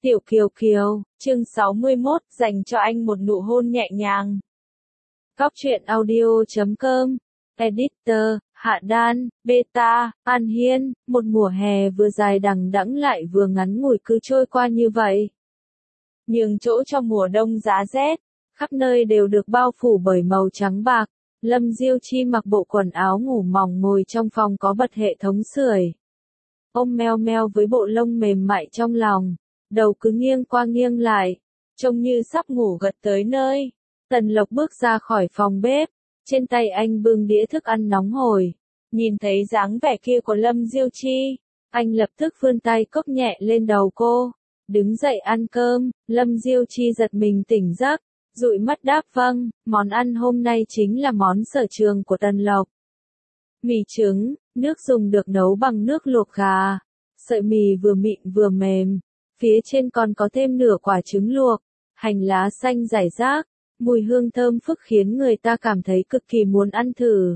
Tiểu Kiều Kiều, chương 61, dành cho anh một nụ hôn nhẹ nhàng. Cóc truyện audio.com, Editor, Hạ Đan, Beta, An Hiên, một mùa hè vừa dài đằng đẵng lại vừa ngắn ngủi cứ trôi qua như vậy. Nhường chỗ cho mùa đông giá rét, khắp nơi đều được bao phủ bởi màu trắng bạc. Lâm Diêu Chi mặc bộ quần áo ngủ mỏng ngồi trong phòng có bật hệ thống sưởi. Ôm meo meo với bộ lông mềm mại trong lòng. Đầu cứ nghiêng qua nghiêng lại, trông như sắp ngủ gật tới nơi. Tần Lộc bước ra khỏi phòng bếp, trên tay anh bưng đĩa thức ăn nóng hổi. Nhìn thấy dáng vẻ kia của Lâm Diêu Chi, anh lập tức vươn tay cốc nhẹ lên đầu cô. Đứng dậy ăn cơm, Lâm Diêu Chi giật mình tỉnh giấc, dụi mắt đáp vâng, món ăn hôm nay chính là món sở trường của Tần Lộc. Mì trứng, nước dùng được nấu bằng nước luộc gà, sợi mì vừa mịn vừa mềm. Phía trên còn có thêm nửa quả trứng luộc, hành lá xanh rải rác, mùi hương thơm phức khiến người ta cảm thấy cực kỳ muốn ăn thử.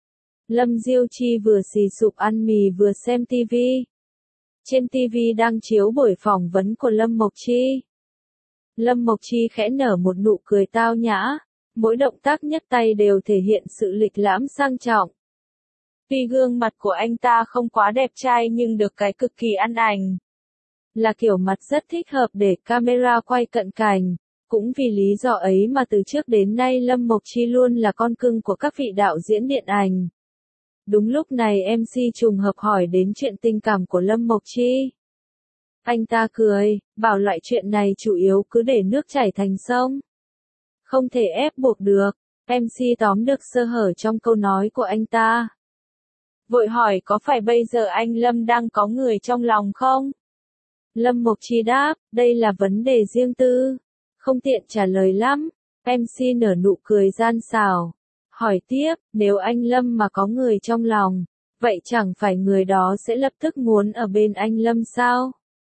Lâm Diêu Chi vừa xì sụp ăn mì vừa xem tivi. Trên tivi đang chiếu buổi phỏng vấn của Lâm Mộc Chi. Lâm Mộc Chi khẽ nở một nụ cười tao nhã, mỗi động tác nhấc tay đều thể hiện sự lịch lãm sang trọng. Tuy gương mặt của anh ta không quá đẹp trai nhưng được cái cực kỳ ăn ảnh. Là kiểu mặt rất thích hợp để camera quay cận cảnh. Cũng vì lý do ấy mà từ trước đến nay Lâm Mộc Chi luôn là con cưng của các vị đạo diễn điện ảnh. Đúng lúc này MC trùng hợp hỏi đến chuyện tình cảm của Lâm Mộc Chi. Anh ta cười, bảo loại chuyện này chủ yếu cứ để nước chảy thành sông. Không thể ép buộc được. MC tóm được sơ hở trong câu nói của anh ta. Vội hỏi có phải bây giờ anh Lâm đang có người trong lòng không? Lâm Mộc Chi đáp, đây là vấn đề riêng tư. Không tiện trả lời lắm. MC nở nụ cười gian xảo. Hỏi tiếp, nếu anh Lâm mà có người trong lòng, vậy chẳng phải người đó sẽ lập tức muốn ở bên anh Lâm sao?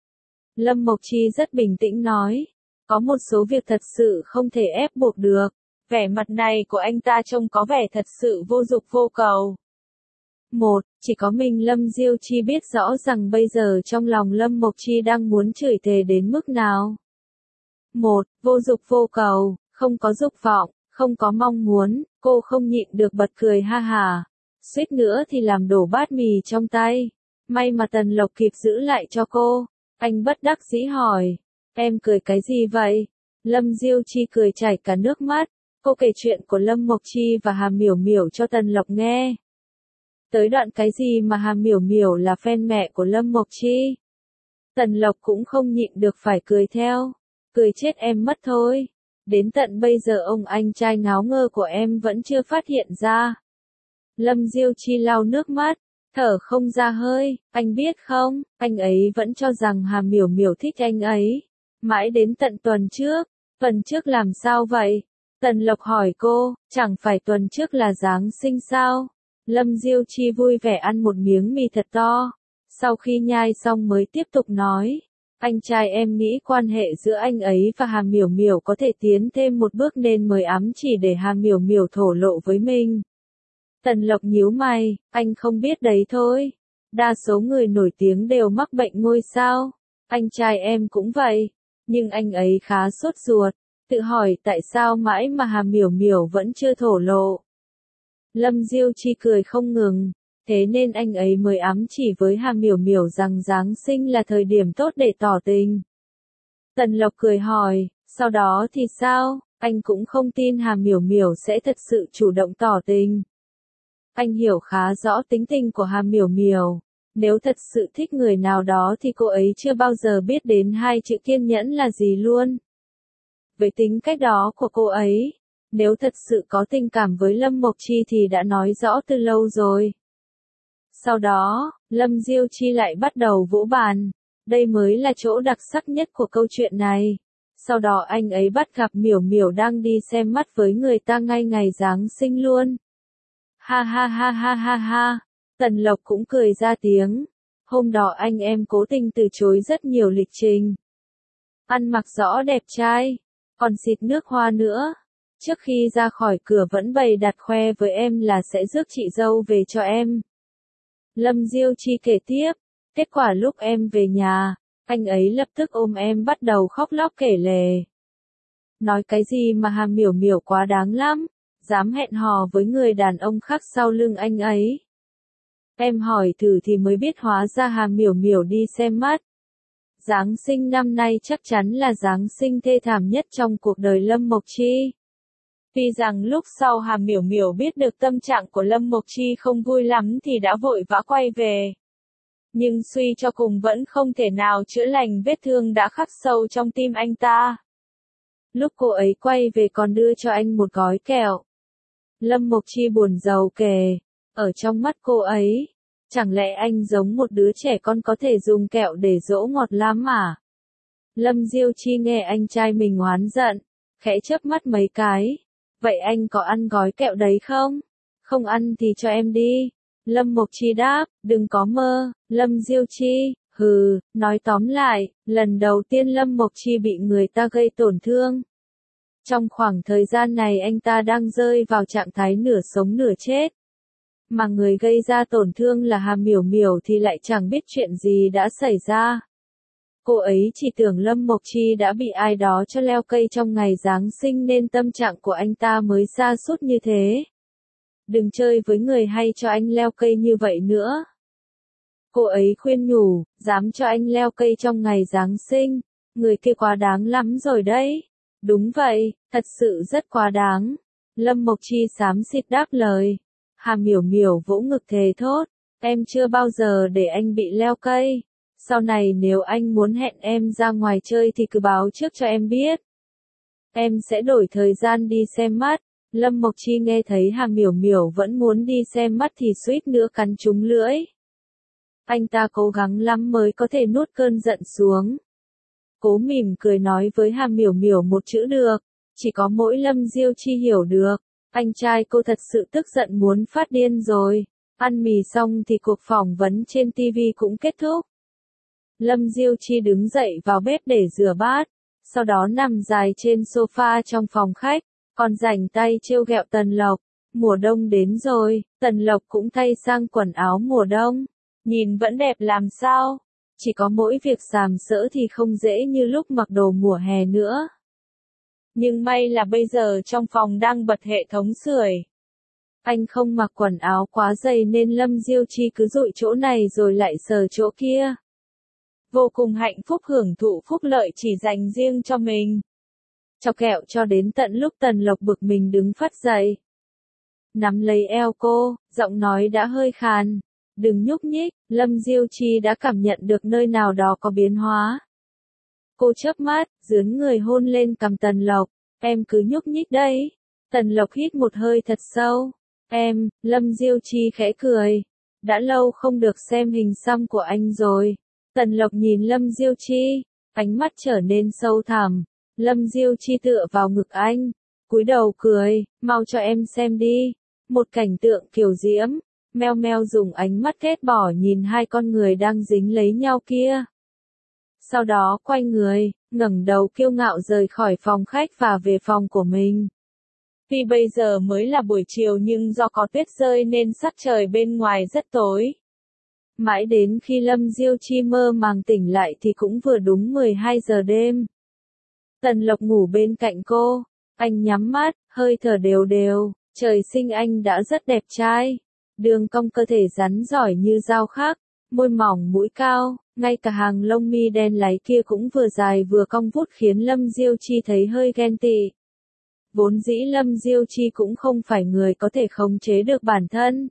Lâm Mộc Chi rất bình tĩnh nói. Có một số việc thật sự không thể ép buộc được. Vẻ mặt này của anh ta trông có vẻ thật sự vô dục vô cầu. Chỉ có mình Lâm Diêu Chi biết rõ rằng bây giờ trong lòng Lâm Mộc Chi đang muốn chửi thề đến mức nào. Vô dục vô cầu, không có dục vọng, không có mong muốn, cô không nhịn được bật cười ha hả. Suýt nữa thì làm đổ bát mì trong tay. May mà Tần Lộc kịp giữ lại cho cô. Anh bất đắc dĩ hỏi, em cười cái gì vậy? Lâm Diêu Chi cười chảy cả nước mắt. Cô kể chuyện của Lâm Mộc Chi và Hà Miểu Miểu cho Tần Lộc nghe. Tới đoạn cái gì mà Hà Miểu Miểu là fan mẹ của Lâm Mộc Chi. Tần Lộc cũng không nhịn được phải cười theo. Cười chết em mất thôi. Đến tận bây giờ ông anh trai ngáo ngơ của em vẫn chưa phát hiện ra. Lâm Diêu Chi lau nước mắt, thở không ra hơi, anh biết không, anh ấy vẫn cho rằng Hà Miểu Miểu thích anh ấy. Mãi đến tận tuần trước làm sao vậy? Tần Lộc hỏi cô, chẳng phải tuần trước là Giáng sinh sao? Lâm Diêu Chi vui vẻ ăn một miếng mì thật to. Sau khi nhai xong mới tiếp tục nói. Anh trai em nghĩ quan hệ giữa anh ấy và Hà Miểu Miểu có thể tiến thêm một bước nên mới ám chỉ để Hà Miểu Miểu thổ lộ với mình. Tần Lộc nhíu mày, anh không biết đấy thôi. Đa số người nổi tiếng đều mắc bệnh ngôi sao. Anh trai em cũng vậy. Nhưng anh ấy khá sốt ruột. Tự hỏi tại sao mãi mà Hà Miểu Miểu vẫn chưa thổ lộ. Lâm Diêu Chi cười không ngừng. Thế nên anh ấy mới ám chỉ với Hà Miểu Miểu rằng Giáng sinh là thời điểm tốt để tỏ tình. Tần Lộc cười hỏi, sau đó thì sao? Anh cũng không tin Hà Miểu Miểu sẽ thật sự chủ động tỏ tình. Anh hiểu khá rõ tính tình của Hà Miểu Miểu. Nếu thật sự thích người nào đó thì cô ấy chưa bao giờ biết đến hai chữ kiên nhẫn là gì luôn. Với tính cách đó của cô ấy, nếu thật sự có tình cảm với Lâm Mộc Chi thì đã nói rõ từ lâu rồi. Sau đó, Lâm Diêu Chi lại bắt đầu vỗ bàn. Đây mới là chỗ đặc sắc nhất của câu chuyện này. Sau đó anh ấy bắt gặp Miểu Miểu đang đi xem mắt với người ta ngay ngày Giáng sinh luôn. Ha ha ha ha ha ha. Tần Lộc cũng cười ra tiếng. Hôm đó anh em cố tình từ chối rất nhiều lịch trình. Ăn mặc rõ đẹp trai. Còn xịt nước hoa nữa. Trước khi ra khỏi cửa vẫn bày đặt khoe với em là sẽ rước chị dâu về cho em. Lâm Diêu Chi kể tiếp, kết quả lúc em về nhà, Anh ấy lập tức ôm em bắt đầu khóc lóc kể lể. Nói cái gì mà Hà Miểu Miểu quá đáng lắm, dám hẹn hò với người đàn ông khác sau lưng anh ấy. Em hỏi thử thì mới biết hóa ra Hà Miểu Miểu đi xem mắt. Giáng sinh năm nay chắc chắn là Giáng sinh thê thảm nhất trong cuộc đời Lâm Mộc Chi. Tuy rằng lúc sau Hà Miểu Miểu biết được tâm trạng của Lâm Mộc Chi không vui lắm thì đã vội vã quay về. Nhưng suy cho cùng vẫn không thể nào chữa lành vết thương đã khắc sâu trong tim anh ta. Lúc cô ấy quay về còn đưa cho anh một gói kẹo. Lâm Mộc Chi buồn rầu kể, ở trong mắt cô ấy, chẳng lẽ anh giống một đứa trẻ con có thể dùng kẹo để dỗ ngọt lắm à? Lâm Diêu Chi nghe anh trai mình oán giận, khẽ chớp mắt mấy cái. Vậy anh có ăn gói kẹo đấy không? Không ăn thì cho em đi. Lâm Mộc Chi đáp, đừng có mơ. Lâm Diêu Chi, hừ, nói tóm lại, lần đầu tiên Lâm Mộc Chi bị người ta gây tổn thương. Trong khoảng thời gian này anh ta đang rơi vào trạng thái nửa sống nửa chết. Mà người gây ra tổn thương là Hà Miểu Miểu thì lại chẳng biết chuyện gì đã xảy ra. Cô ấy chỉ tưởng Lâm Mộc Chi đã bị ai đó cho leo cây trong ngày Giáng sinh nên tâm trạng của anh ta mới sa sút như thế. Đừng chơi với người hay cho anh leo cây như vậy nữa. Cô ấy khuyên nhủ, dám cho anh leo cây trong ngày Giáng sinh, người kia quá đáng lắm rồi đấy. Đúng vậy, thật sự rất quá đáng. Lâm Mộc Chi xám xịt đáp lời. Hà Miểu Miểu vỗ ngực thề thốt, em chưa bao giờ để anh bị leo cây. Sau này nếu anh muốn hẹn em ra ngoài chơi thì cứ báo trước cho em biết. Em sẽ đổi thời gian đi xem mắt. Lâm Mộc Chi nghe thấy Hà Miểu Miểu vẫn muốn đi xem mắt thì suýt nữa cắn trúng lưỡi. Anh ta cố gắng lắm mới có thể nuốt cơn giận xuống. Cố mỉm cười nói với Hà Miểu Miểu một chữ được, chỉ có mỗi Lâm Diêu Chi hiểu được. Anh trai cô thật sự tức giận muốn phát điên rồi. Ăn mì xong thì cuộc phỏng vấn trên TV cũng kết thúc. Lâm Diêu Chi đứng dậy vào bếp để rửa bát, sau đó nằm dài trên sofa trong phòng khách, còn rảnh tay trêu ghẹo Tần Lộc. Mùa đông đến rồi, Tần Lộc cũng thay sang quần áo mùa đông, nhìn vẫn đẹp làm sao, chỉ có mỗi việc sàm sỡ thì không dễ như lúc mặc đồ mùa hè nữa. Nhưng may là bây giờ trong phòng đang bật hệ thống sưởi. Anh không mặc quần áo quá dày nên Lâm Diêu Chi cứ dụi chỗ này rồi lại sờ chỗ kia. Vô cùng hạnh phúc hưởng thụ phúc lợi chỉ dành riêng cho mình. Chọc kẹo cho đến tận lúc Tần Lộc bực mình đứng phắt dậy. Nắm lấy eo cô, giọng nói đã hơi khàn. Đừng nhúc nhích, Lâm Diêu Chi đã cảm nhận được nơi nào đó có biến hóa. Cô chớp mắt, dướn người hôn lên cằm Tần Lộc. Em cứ nhúc nhích đấy. Tần Lộc hít một hơi thật sâu. Em, Lâm Diêu Chi khẽ cười. Đã lâu không được xem hình xăm của anh rồi. Tần Lộc nhìn Lâm Diêu Chi, ánh mắt trở nên sâu thẳm. Lâm Diêu Chi tựa vào ngực anh, cúi đầu cười, mau cho em xem đi. Một cảnh tượng kiều diễm, meo meo dùng ánh mắt ghét bỏ nhìn hai con người đang dính lấy nhau kia. Sau đó quay người, ngẩng đầu kiêu ngạo rời khỏi phòng khách và về phòng của mình. Tuy bây giờ mới là buổi chiều nhưng do có tuyết rơi nên sắc trời bên ngoài rất tối. Mãi đến khi Lâm Diêu Chi mơ màng tỉnh lại thì cũng vừa đúng 12 giờ đêm. Tần Lộc ngủ bên cạnh cô, anh nhắm mắt, hơi thở đều đều, trời sinh anh đã rất đẹp trai. Đường cong cơ thể rắn giỏi như dao khắc, môi mỏng mũi cao, ngay cả hàng lông mi đen láy kia cũng vừa dài vừa cong vút khiến Lâm Diêu Chi thấy hơi ghen tị. Vốn dĩ Lâm Diêu Chi cũng không phải người có thể khống chế được bản thân.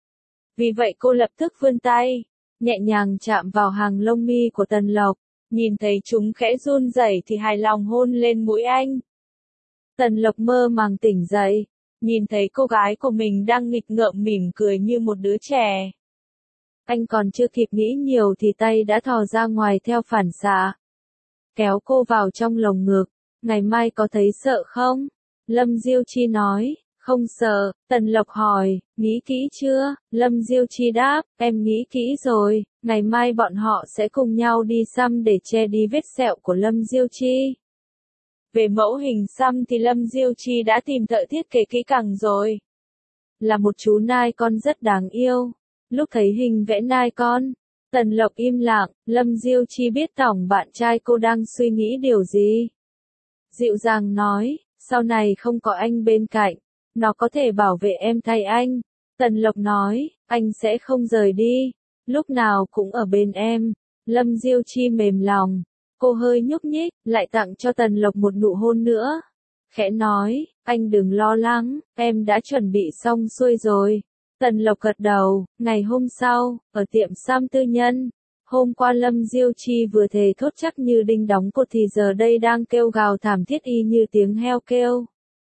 Vì vậy cô lập tức vươn tay, nhẹ nhàng chạm vào hàng lông mi của Tần Lộc, nhìn thấy chúng khẽ run rẩy thì hài lòng hôn lên mũi anh. Tần Lộc mơ màng tỉnh dậy, nhìn thấy cô gái của mình đang nghịch ngợm mỉm cười như một đứa trẻ. Anh còn chưa kịp nghĩ nhiều thì tay đã thò ra ngoài theo phản xạ. Kéo cô vào trong lồng ngực, ngày mai có thấy sợ không? Lâm Diêu Chi nói. Không sợ, Tần Lộc hỏi, nghĩ kỹ chưa? Lâm Diêu Chi đáp, em nghĩ kỹ rồi, ngày mai bọn họ sẽ cùng nhau đi xăm để che đi vết sẹo của Lâm Diêu Chi. Về mẫu hình xăm thì Lâm Diêu Chi đã tìm thợ thiết kế kỹ càng rồi. Là một chú nai con rất đáng yêu. Lúc thấy hình vẽ nai con, Tần Lộc im lặng, Lâm Diêu Chi biết tổng bạn trai cô đang suy nghĩ điều gì. Dịu dàng nói, sau này không có anh bên cạnh, nó có thể bảo vệ em thay anh. Tần Lộc nói, anh sẽ không rời đi, lúc nào cũng ở bên em. Lâm Diêu Chi mềm lòng, cô hơi nhúc nhích, lại tặng cho Tần Lộc một nụ hôn nữa. Khẽ nói, anh đừng lo lắng, em đã chuẩn bị xong xuôi rồi. Tần Lộc gật đầu, ngày hôm sau, ở tiệm xăm tư nhân. Hôm qua Lâm Diêu Chi vừa thề thốt chắc như đinh đóng cột thì giờ đây đang kêu gào thảm thiết y như tiếng heo kêu.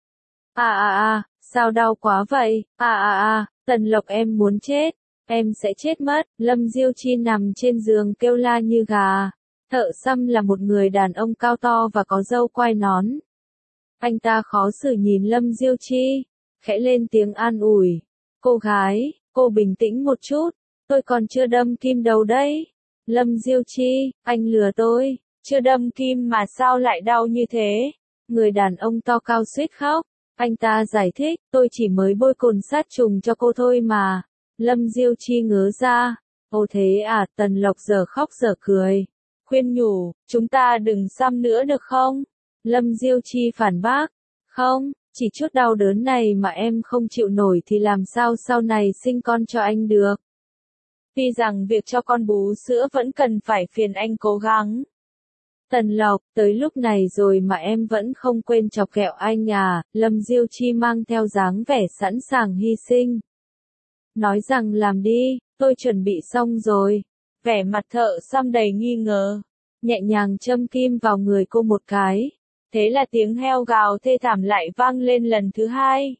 Sao đau quá vậy, Tần Lộc em muốn chết, em sẽ chết mất. Lâm Diêu Chi nằm trên giường kêu la như gà. Thợ xăm là một người đàn ông cao to và có râu quai nón. Anh ta khó xử nhìn Lâm Diêu Chi, khẽ lên tiếng an ủi. Cô gái, cô bình tĩnh một chút, tôi còn chưa đâm kim đâu đấy. Lâm Diêu Chi, anh lừa tôi, chưa đâm kim mà sao lại đau như thế? Người đàn ông to cao suýt khóc. Anh ta giải thích, tôi chỉ mới bôi cồn sát trùng cho cô thôi mà. Lâm Diêu Chi ngớ ra. Ồ thế à, Tần Lộc giờ khóc giờ cười. Khuyên nhủ, chúng ta đừng xăm nữa được không? Lâm Diêu Chi phản bác. Không, chỉ chút đau đớn này mà em không chịu nổi thì làm sao sau này sinh con cho anh được. Tuy rằng việc cho con bú sữa vẫn cần phải phiền anh cố gắng. Tần Lộc, tới lúc này rồi mà em vẫn không quên chọc ghẹo anh à, Lâm Diêu Chi mang theo dáng vẻ sẵn sàng hy sinh. Nói rằng làm đi, tôi chuẩn bị xong rồi. Vẻ mặt thợ xăm đầy nghi ngờ. Nhẹ nhàng châm kim vào người cô một cái. Thế là tiếng heo gào thê thảm lại vang lên lần thứ hai.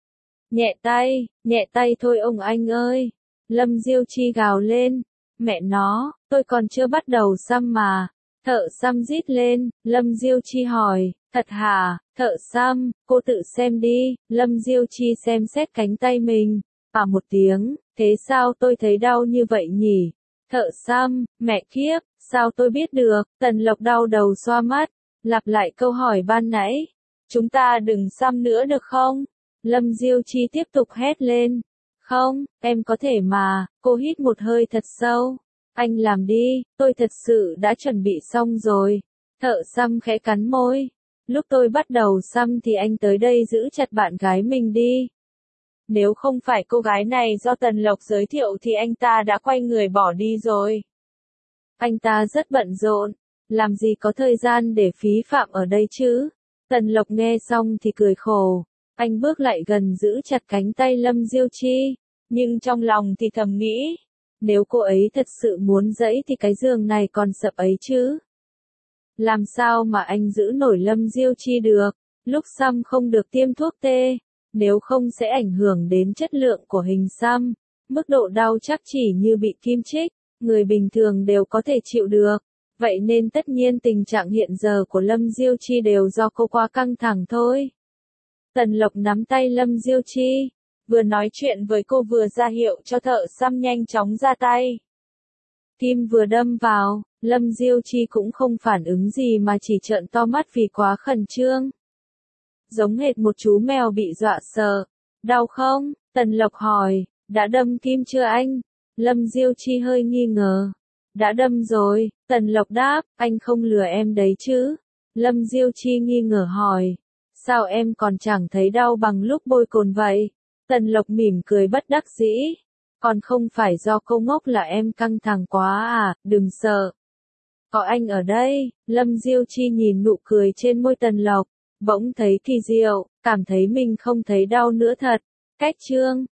Nhẹ tay thôi ông anh ơi. Lâm Diêu Chi gào lên. Mẹ nó, tôi còn chưa bắt đầu xăm mà. Thợ xăm rít lên, Lâm Diêu Chi hỏi, thật hả, thợ xăm, cô tự xem đi. Lâm Diêu Chi xem xét cánh tay mình, một tiếng, thế sao tôi thấy đau như vậy nhỉ? Thợ xăm, mẹ kiếp, sao tôi biết được? Tần Lộc đau đầu xoa mắt, lặp lại câu hỏi ban nãy, chúng ta đừng xăm nữa được không? Lâm Diêu Chi tiếp tục hét lên, không, em có thể mà. Cô hít một hơi thật sâu. Anh làm đi, tôi thật sự đã chuẩn bị xong rồi. Thợ xăm khẽ cắn môi. Lúc tôi bắt đầu xăm thì anh tới đây giữ chặt bạn gái mình đi. Nếu không phải cô gái này do Tần Lộc giới thiệu thì anh ta đã quay người bỏ đi rồi. Anh ta rất bận rộn, làm gì có thời gian để phí phạm ở đây chứ? Tần Lộc nghe xong thì cười khổ. Anh bước lại gần giữ chặt cánh tay Lâm Diêu Chi, nhưng trong lòng thì thầm nghĩ. Nếu cô ấy thật sự muốn dẫy thì cái giường này còn sập ấy chứ. Làm sao mà anh giữ nổi Lâm Diêu Chi được, lúc xăm không được tiêm thuốc tê, nếu không sẽ ảnh hưởng đến chất lượng của hình xăm. Mức độ đau chắc chỉ như bị kim chích, người bình thường đều có thể chịu được. Vậy nên tất nhiên tình trạng hiện giờ của Lâm Diêu Chi đều do cô quá căng thẳng thôi. Tần Lộc nắm tay Lâm Diêu Chi. Vừa nói chuyện với cô vừa ra hiệu cho thợ xăm nhanh chóng ra tay. Kim vừa đâm vào, Lâm Diêu Chi cũng không phản ứng gì mà chỉ trợn to mắt vì quá khẩn trương. Giống hệt một chú mèo bị dọa sợ. Đau không? Tần Lộc hỏi, đã đâm kim chưa anh? Lâm Diêu Chi hơi nghi ngờ. Đã đâm rồi, Tần Lộc đáp, anh không lừa em đấy chứ? Lâm Diêu Chi nghi ngờ hỏi, sao em còn chẳng thấy đau bằng lúc bôi cồn vậy? Tần Lộc mỉm cười bất đắc dĩ. Còn không phải do cô ngốc là em căng thẳng quá à, đừng sợ. Có anh ở đây. Lâm Diêu Chi nhìn nụ cười trên môi Tần Lộc, bỗng thấy kỳ diệu, cảm thấy mình không thấy đau nữa thật. Cách chương